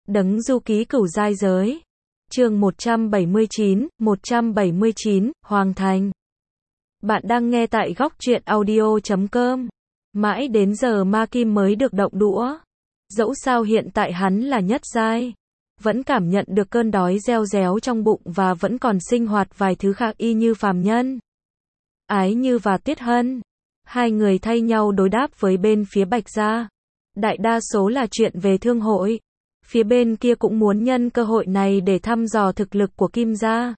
Đấng du ký cửu giai giới. Chương 179, Hoàng Thành. Bạn đang nghe tại góc truyện audio.com. Mãi đến giờ Ma Kim mới được động đũa. Dẫu sao hiện tại hắn là nhất giai, vẫn cảm nhận được cơn đói reo réo trong bụng và vẫn còn sinh hoạt vài thứ khác y như phàm nhân. Ái Như và Tiết Hân, hai người thay nhau đối đáp với bên phía Bạch gia. Đại đa số là chuyện về thương hội. Phía bên kia cũng muốn nhân cơ hội này để thăm dò thực lực của Kim gia.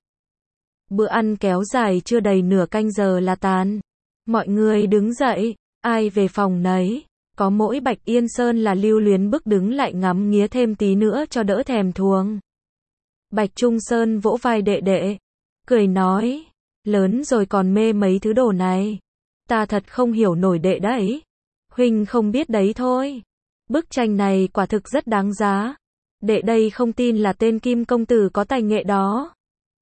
Bữa ăn kéo dài chưa đầy nửa canh giờ là tàn. Mọi người đứng dậy, ai về phòng nấy. Có mỗi Bạch Yên Sơn là lưu luyến bước đứng lại ngắm nghía thêm tí nữa cho đỡ thèm thuồng. Bạch Trung Sơn vỗ vai đệ đệ, cười nói, lớn rồi còn mê mấy thứ đồ này. Ta thật không hiểu nổi đệ đấy. Huynh không biết đấy thôi. Bức tranh này quả thực rất đáng giá. Đệ đây không tin là tên Kim công tử có tài nghệ đó.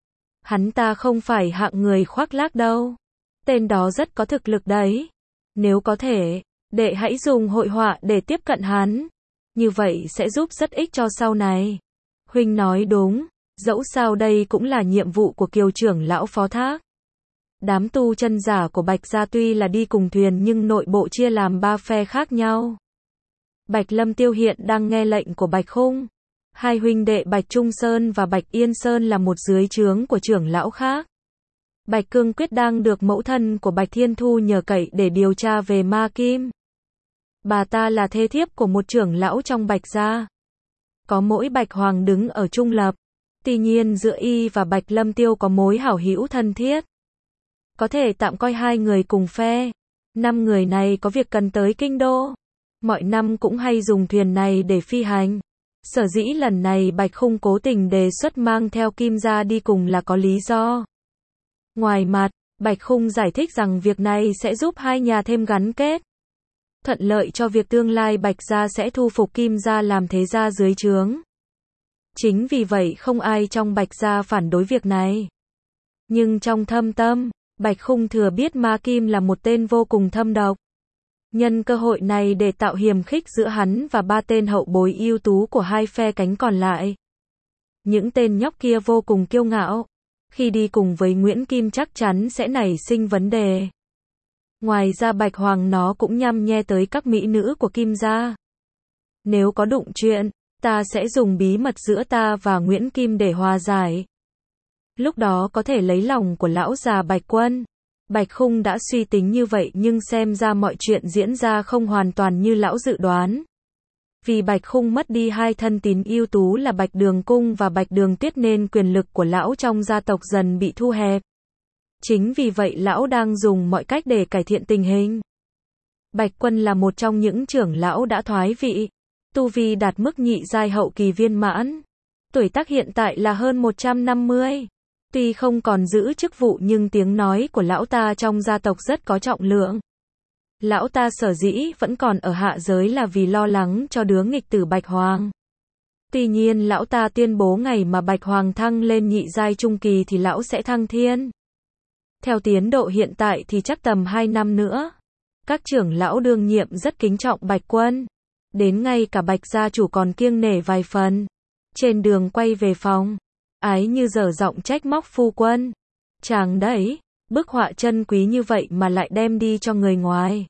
Hắn ta không phải hạng người khoác lác đâu. Tên đó rất có thực lực đấy. Nếu có thể, đệ hãy dùng hội họa để tiếp cận hắn. Như vậy sẽ giúp rất ích cho sau này. Huynh nói đúng, dẫu sao đây cũng là nhiệm vụ của Kiều trưởng lão phó thác. Đám tu chân giả của Bạch gia tuy là đi cùng thuyền nhưng nội bộ chia làm 3 phe khác nhau. Bạch Lâm Tiêu hiện đang nghe lệnh của Bạch Khung. Hai huynh đệ Bạch Trung Sơn và Bạch Yên Sơn là một dưới trướng của trưởng lão khác. Bạch Cương Quyết đang được mẫu thân của Bạch Thiên Thu nhờ cậy để điều tra về Ma Kim. Bà ta là thê thiếp của một trưởng lão trong Bạch gia. Có mỗi Bạch Hoàng đứng ở trung lập. Tuy nhiên giữa y và Bạch Lâm Tiêu có mối hảo hữu thân thiết. Có thể tạm coi hai người cùng phe. 5 người này có việc cần tới kinh đô. Mọi năm cũng hay dùng thuyền này để phi hành. Sở dĩ lần này Bạch Khung cố tình đề xuất mang theo Kim gia đi cùng là có lý do. Ngoài mặt, Bạch Khung giải thích rằng việc này sẽ giúp hai nhà thêm gắn kết. Thuận lợi cho việc tương lai Bạch gia sẽ thu phục Kim gia làm thế gia dưới trướng. Chính vì vậy không ai trong Bạch gia phản đối việc này. Nhưng trong thâm tâm, Bạch Khung thừa biết Ma Kim là một tên vô cùng thâm độc. Nhân cơ hội này để tạo hiềm khích giữa hắn và 3 tên hậu bối ưu tú của hai phe cánh còn lại. Những tên nhóc kia vô cùng kiêu ngạo. Khi đi cùng với Nguyễn Kim chắc chắn sẽ nảy sinh vấn đề. Ngoài ra Bạch Hoàng nó cũng nhăm nhe tới các mỹ nữ của Kim gia. Nếu có đụng chuyện, ta sẽ dùng bí mật giữa ta và Nguyễn Kim để hòa giải. Lúc đó có thể lấy lòng của lão già Bạch Quân. Bạch Khung đã suy tính như vậy nhưng xem ra mọi chuyện diễn ra không hoàn toàn như lão dự đoán. Vì Bạch Khung mất đi 2 thân tín ưu tú là Bạch Đường Cung và Bạch Đường Tuyết nên quyền lực của lão trong gia tộc dần bị thu hẹp. Chính vì vậy lão đang dùng mọi cách để cải thiện tình hình. Bạch Quân là một trong những trưởng lão đã thoái vị. Tu vi đạt mức nhị giai hậu kỳ viên mãn. Tuổi tác hiện tại là hơn 150. Tuy không còn giữ chức vụ nhưng tiếng nói của lão ta trong gia tộc rất có trọng lượng. Lão ta sở dĩ vẫn còn ở hạ giới là vì lo lắng cho đứa nghịch tử Bạch Hoàng. Tuy nhiên lão ta tuyên bố ngày mà Bạch Hoàng thăng lên nhị giai trung kỳ thì lão sẽ thăng thiên. Theo tiến độ hiện tại thì chắc tầm 2 năm nữa. Các trưởng lão đương nhiệm rất kính trọng Bạch Quân. Đến ngay cả Bạch gia chủ còn kiêng nể vài phần. Trên đường quay về phòng, Ái Như dở giọng trách móc phu quân. Chàng đấy, bức họa chân quý như vậy mà lại đem đi cho người ngoài.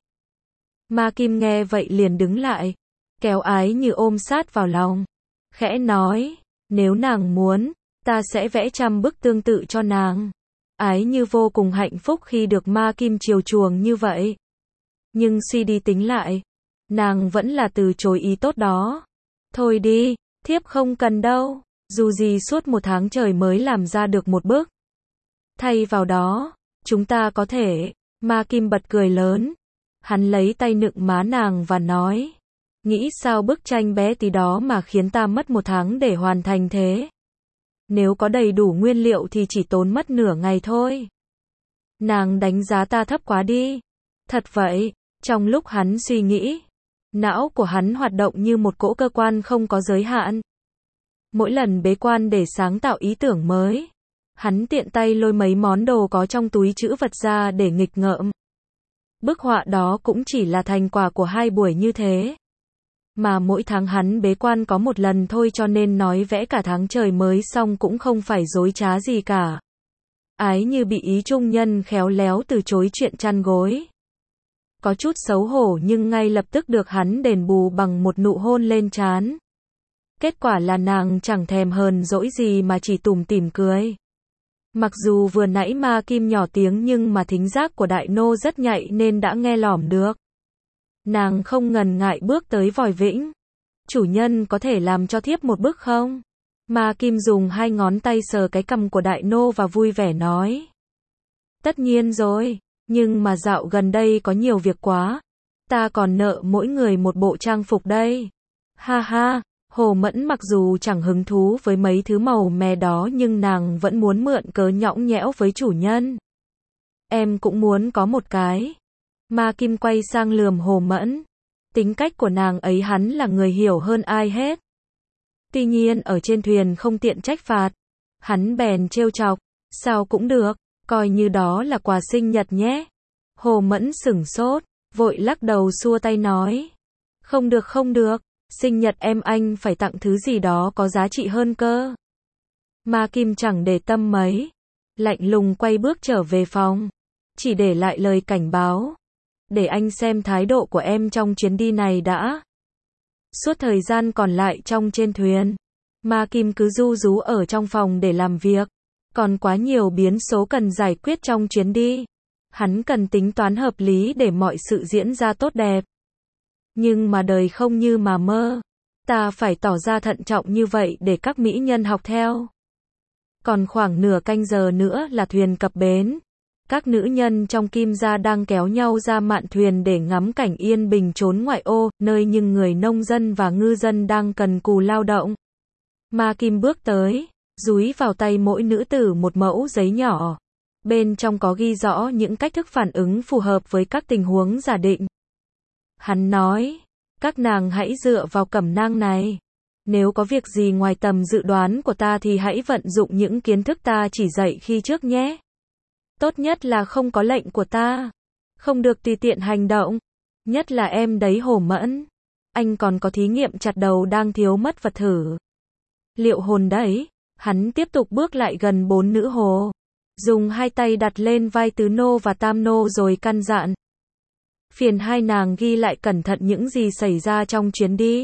Ma Kim nghe vậy liền đứng lại, kéo Ái Như ôm sát vào lòng. Khẽ nói, nếu nàng muốn, ta sẽ vẽ 100 bức tương tự cho nàng. Ái Như vô cùng hạnh phúc khi được Ma Kim chiều chuộng như vậy. Nhưng suy đi tính lại, nàng vẫn là từ chối ý tốt đó. Thôi đi, thiếp không cần đâu. Dù gì suốt 1 tháng trời mới làm ra được 1 bức. Thay vào đó, chúng ta có thể. Ma Kim bật cười lớn. Hắn lấy tay nựng má nàng và nói. Nghĩ sao bức tranh bé tí đó mà khiến ta mất 1 tháng để hoàn thành thế. Nếu có đầy đủ nguyên liệu thì chỉ tốn mất nửa ngày thôi. Nàng đánh giá ta thấp quá đi. Thật vậy, trong lúc hắn suy nghĩ, não của hắn hoạt động như một cỗ cơ quan không có giới hạn. Mỗi lần bế quan để sáng tạo ý tưởng mới, hắn tiện tay lôi mấy món đồ có trong túi trữ vật ra để nghịch ngợm. Bức họa đó cũng chỉ là thành quả của 2 buổi như thế. Mà mỗi tháng hắn bế quan có một lần thôi cho nên nói vẽ cả tháng trời mới xong cũng không phải dối trá gì cả. Ái Như bị ý trung nhân khéo léo từ chối chuyện chăn gối. Có chút xấu hổ nhưng ngay lập tức được hắn đền bù bằng một nụ hôn lên trán. Kết quả là nàng chẳng thèm hờn dỗi gì mà chỉ tủm tỉm cười. Mặc dù vừa nãy Ma Kim nhỏ tiếng nhưng mà thính giác của đại nô rất nhạy nên đã nghe lỏm được. Nàng không ngần ngại bước tới vòi vĩnh. Chủ nhân có thể làm cho thiếp một bức không? Ma Kim dùng hai ngón tay sờ cái cằm của đại nô và vui vẻ nói. Tất nhiên rồi, nhưng mà dạo gần đây có nhiều việc quá. Ta còn nợ mỗi người một bộ trang phục đây. Ha ha, Hồ Mẫn mặc dù chẳng hứng thú với mấy thứ màu mè đó nhưng nàng vẫn muốn mượn cớ nhõng nhẽo với chủ nhân. Em cũng muốn có một cái. Ma Kim quay sang lườm Hồ Mẫn. Tính cách của nàng ấy hắn là người hiểu hơn ai hết. Tuy nhiên ở trên thuyền không tiện trách phạt. Hắn bèn trêu chọc. Sao cũng được, coi như đó là quà sinh nhật nhé. Hồ Mẫn sửng sốt, vội lắc đầu xua tay nói. Không được không được, sinh nhật em anh phải tặng thứ gì đó có giá trị hơn cơ. Ma Kim chẳng để tâm mấy. Lạnh lùng quay bước trở về phòng. Chỉ để lại lời cảnh báo. Để anh xem thái độ của em trong chuyến đi này đã. Suốt thời gian còn lại trong trên thuyền, Ma Kim cứ ru rú ở trong phòng để làm việc. Còn quá nhiều biến số cần giải quyết trong chuyến đi. Hắn cần tính toán hợp lý để mọi sự diễn ra tốt đẹp. Nhưng mà đời không như mà mơ. Ta phải tỏ ra thận trọng như vậy để các mỹ nhân học theo. Còn khoảng nửa canh giờ nữa là thuyền cập bến. Các nữ nhân trong Kim gia đang kéo nhau ra mạn thuyền để ngắm cảnh yên bình chốn ngoại ô, nơi những người nông dân và ngư dân đang cần cù lao động. Ma Kim bước tới, dúi vào tay mỗi nữ tử một mẫu giấy nhỏ. Bên trong có ghi rõ những cách thức phản ứng phù hợp với các tình huống giả định. Hắn nói, các nàng hãy dựa vào cẩm nang này. Nếu có việc gì ngoài tầm dự đoán của ta thì hãy vận dụng những kiến thức ta chỉ dạy khi trước nhé. Tốt nhất là không có lệnh của ta. Không được tùy tiện hành động. Nhất là em đấy Hồ Mẫn. Anh còn có thí nghiệm chặt đầu đang thiếu mất vật thử. Liệu hồn đấy. Hắn tiếp tục bước lại gần bốn nữ hồ. Dùng hai tay đặt lên vai tứ nô và tam nô rồi căn dặn. Phiền hai nàng ghi lại cẩn thận những gì xảy ra trong chuyến đi.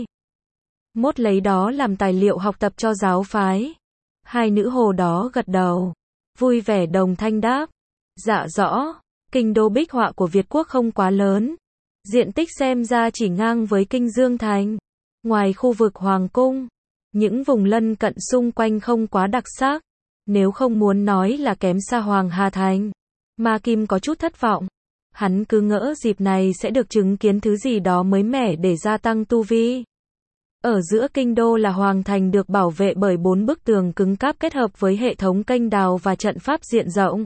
Mốt lấy đó làm tài liệu học tập cho giáo phái. Hai nữ hồ đó gật đầu. Vui vẻ đồng thanh đáp. Dạ rõ, kinh đô bích họa của Việt Quốc không quá lớn. Diện tích xem ra chỉ ngang với kinh Dương Thành. Ngoài khu vực Hoàng Cung, những vùng lân cận xung quanh không quá đặc sắc. Nếu không muốn nói là kém xa Hoàng Hà Thành. Ma Kim có chút thất vọng. Hắn cứ ngỡ dịp này sẽ được chứng kiến thứ gì đó mới mẻ để gia tăng tu vi. Ở giữa kinh đô là Hoàng Thành được bảo vệ bởi 4 bức tường cứng cáp kết hợp với hệ thống kênh đào và trận pháp diện rộng.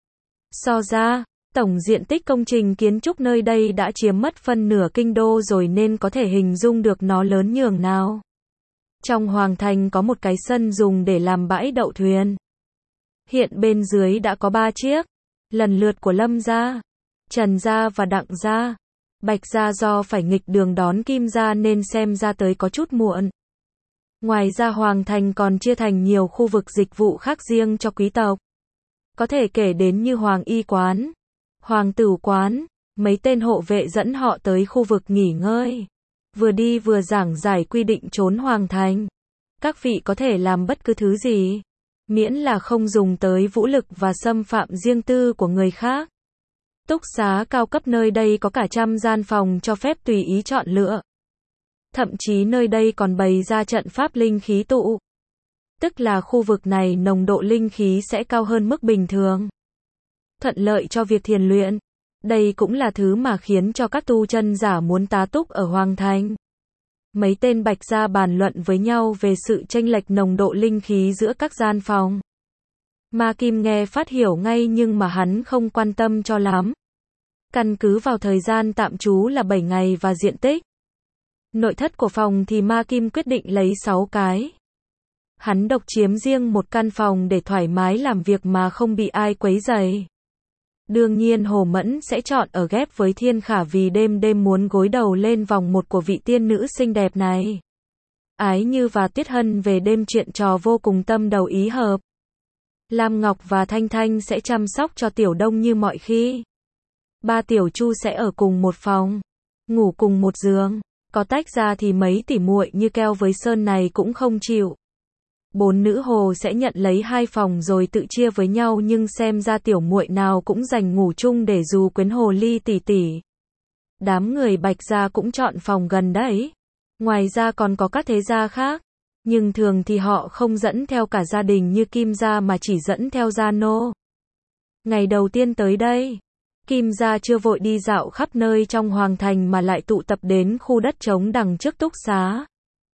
So ra, tổng diện tích công trình kiến trúc nơi đây đã chiếm mất phân nửa kinh đô rồi nên có thể hình dung được nó lớn nhường nào. Trong Hoàng Thành có một cái sân dùng để làm bãi đậu thuyền. Hiện bên dưới đã có 3 chiếc, lần lượt của Lâm gia, Trần gia và Đặng gia. Bạch gia do phải nghịch đường đón Kim gia nên xem ra tới có chút muộn. Ngoài ra Hoàng Thành còn chia thành nhiều khu vực dịch vụ khác riêng cho quý tộc. Có thể kể đến như Hoàng Y Quán, Hoàng Tửu Quán, mấy tên hộ vệ dẫn họ tới khu vực nghỉ ngơi. Vừa đi vừa giảng giải quy định trốn Hoàng Thành. Các vị có thể làm bất cứ thứ gì, miễn là không dùng tới vũ lực và xâm phạm riêng tư của người khác. Túc xá cao cấp nơi đây có cả 100 gian phòng cho phép tùy ý chọn lựa. Thậm chí nơi đây còn bày ra trận pháp linh khí tụ. Tức là khu vực này nồng độ linh khí sẽ cao hơn mức bình thường. Thuận lợi cho việc thiền luyện. Đây cũng là thứ mà khiến cho các tu chân giả muốn tá túc ở Hoàng Thành. Mấy tên Bạch gia bàn luận với nhau về sự chênh lệch nồng độ linh khí giữa các gian phòng. Ma Kim nghe phát hiểu ngay nhưng mà hắn không quan tâm cho lắm. Căn cứ vào thời gian tạm trú là 7 ngày và diện tích nội thất của phòng thì Ma Kim quyết định lấy 6 cái. Hắn độc chiếm riêng một căn phòng để thoải mái làm việc mà không bị ai quấy rầy. Đương nhiên Hồ Mẫn sẽ chọn ở ghép với Thiên Khả vì đêm đêm muốn gối đầu lên vòng một của vị tiên nữ xinh đẹp này. Ái Như và Tuyết Hân về đêm chuyện trò vô cùng tâm đầu ý hợp. Lam Ngọc và Thanh Thanh sẽ chăm sóc cho Tiểu Đông như mọi khi. Ba Tiểu Chu sẽ ở cùng một phòng, ngủ cùng một giường. Có tách ra thì mấy tỉ muội như Keo với Sơn này cũng không chịu. 4 nữ hồ sẽ nhận lấy 2 phòng rồi tự chia với nhau, nhưng xem ra tiểu muội nào cũng dành ngủ chung để dù quyến hồ ly tỷ tỷ. Đám người Bạch gia cũng chọn phòng gần đấy. Ngoài ra còn có các thế gia khác, nhưng thường thì họ không dẫn theo cả gia đình như Kim gia mà chỉ dẫn theo gia nô. Ngày đầu tiên tới đây, Kim gia chưa vội đi dạo khắp nơi trong hoàng thành mà lại tụ tập đến khu đất trống đằng trước túc xá.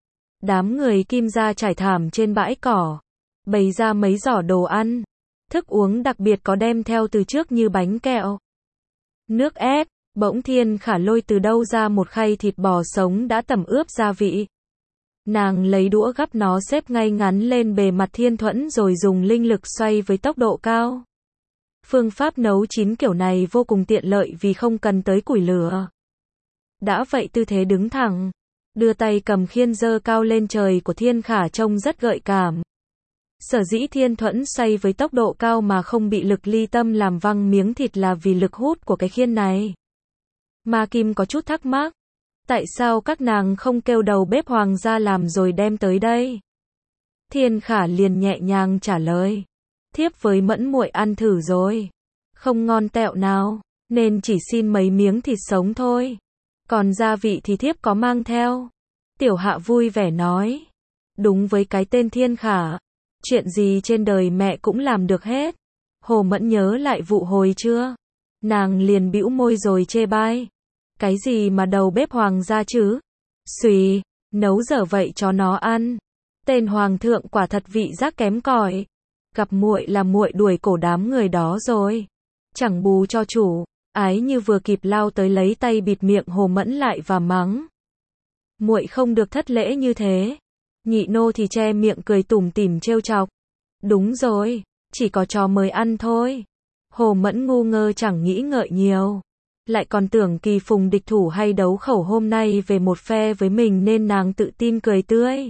Đám người Kim gia trải thảm trên bãi cỏ, bày ra mấy giỏ đồ ăn, thức uống đặc biệt có đem theo từ trước như bánh kẹo, nước ép. Bỗng Thiên Khả lôi từ đâu ra một khay thịt bò sống đã tẩm ướp gia vị. Nàng lấy đũa gắp nó xếp ngay ngắn lên bề mặt Thiên Thuẫn rồi dùng linh lực xoay với tốc độ cao. Phương pháp nấu chín kiểu này vô cùng tiện lợi vì không cần tới củi lửa. Đã vậy tư thế đứng thẳng, đưa tay cầm khiên giơ cao lên trời của Thiên Khả trông rất gợi cảm. Sở dĩ Thiên Thuẫn xoay với tốc độ cao mà không bị lực ly tâm làm văng miếng thịt là vì lực hút của cái khiên này. Ma Kim có chút thắc mắc, tại sao các nàng không kêu đầu bếp hoàng gia làm rồi đem tới đây? Thiên Khả liền nhẹ nhàng trả lời, thiếp với Mẫn muội ăn thử rồi, không ngon tẹo nào, nên chỉ xin mấy miếng thịt sống thôi. Còn gia vị thì thiếp có mang theo. Tiểu Hạ vui vẻ nói, đúng với cái tên Thiên Khả, chuyện gì trên đời mẹ cũng làm được hết. Hồ Mẫn nhớ lại vụ hồi chưa? Nàng liền bĩu môi rồi chê bai. Cái gì mà đầu bếp hoàng gia chứ? Xùy, nấu dở vậy cho nó ăn. Tên hoàng thượng quả thật vị giác kém cỏi. Gặp muội là muội đuổi cổ đám người đó rồi. Chẳng bù cho chủ. Ái Như vừa kịp lao tới lấy tay bịt miệng Hồ Mẫn lại và mắng. Muội không được thất lễ như thế. Nhị nô thì che miệng cười tủm tỉm trêu chọc. Đúng rồi, chỉ có chó mới ăn thôi. Hồ Mẫn ngu ngơ chẳng nghĩ ngợi nhiều. Lại còn tưởng kỳ phùng địch thủ hay đấu khẩu hôm nay về một phe với mình nên nàng tự tin cười tươi.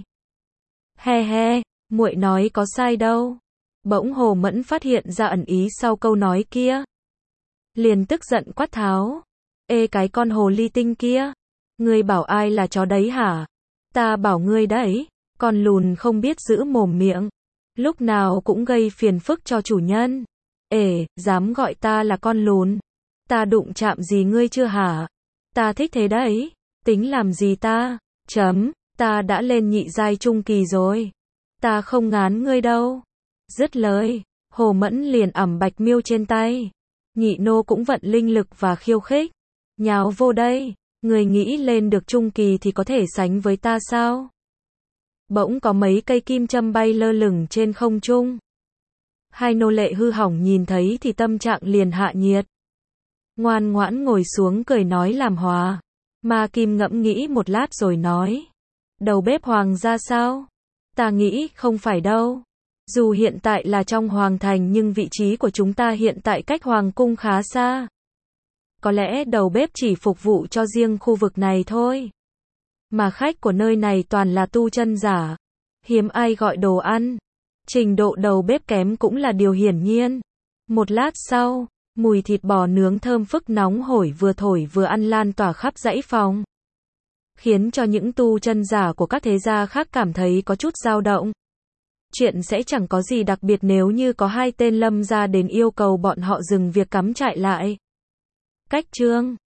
He he, muội nói có sai đâu. Bỗng Hồ Mẫn phát hiện ra ẩn ý sau câu nói kia. Liền tức giận quát tháo. Ê cái con hồ ly tinh kia, ngươi bảo ai là chó đấy hả? Ta bảo ngươi đấy, con lùn không biết giữ mồm miệng, lúc nào cũng gây phiền phức cho chủ nhân. Ê, dám gọi ta là con lùn? Ta đụng chạm gì ngươi chưa hả? Ta thích thế đấy, tính làm gì ta? Ta đã lên nhị giai trung kỳ rồi. Ta không ngán ngươi đâu. Dứt lời, Hồ Mẫn liền ẵm Bạch Miêu trên tay. Nhị nô cũng vận linh lực và khiêu khích. Nhào vô đây, người nghĩ lên được trung kỳ thì có thể sánh với ta sao? Bỗng có mấy cây kim châm bay lơ lửng trên không trung. Hai nô lệ hư hỏng nhìn thấy thì tâm trạng liền hạ nhiệt. Ngoan ngoãn ngồi xuống cười nói làm hòa. Ma Kim ngẫm nghĩ một lát rồi nói. Đầu bếp hoàng gia sao? Ta nghĩ không phải đâu. Dù hiện tại là trong hoàng thành nhưng vị trí của chúng ta hiện tại cách hoàng cung khá xa. Có lẽ đầu bếp chỉ phục vụ cho riêng khu vực này thôi. Mà khách của nơi này toàn là tu chân giả. Hiếm ai gọi đồ ăn. Trình độ đầu bếp kém cũng là điều hiển nhiên. Một lát sau, mùi thịt bò nướng thơm phức nóng hổi vừa thổi vừa ăn lan tỏa khắp dãy phòng. Khiến cho những tu chân giả của các thế gia khác cảm thấy có chút dao động. Chuyện sẽ chẳng có gì đặc biệt nếu như có hai tên Lâm gia đến yêu cầu bọn họ dừng việc cắm trại lại. Cách chương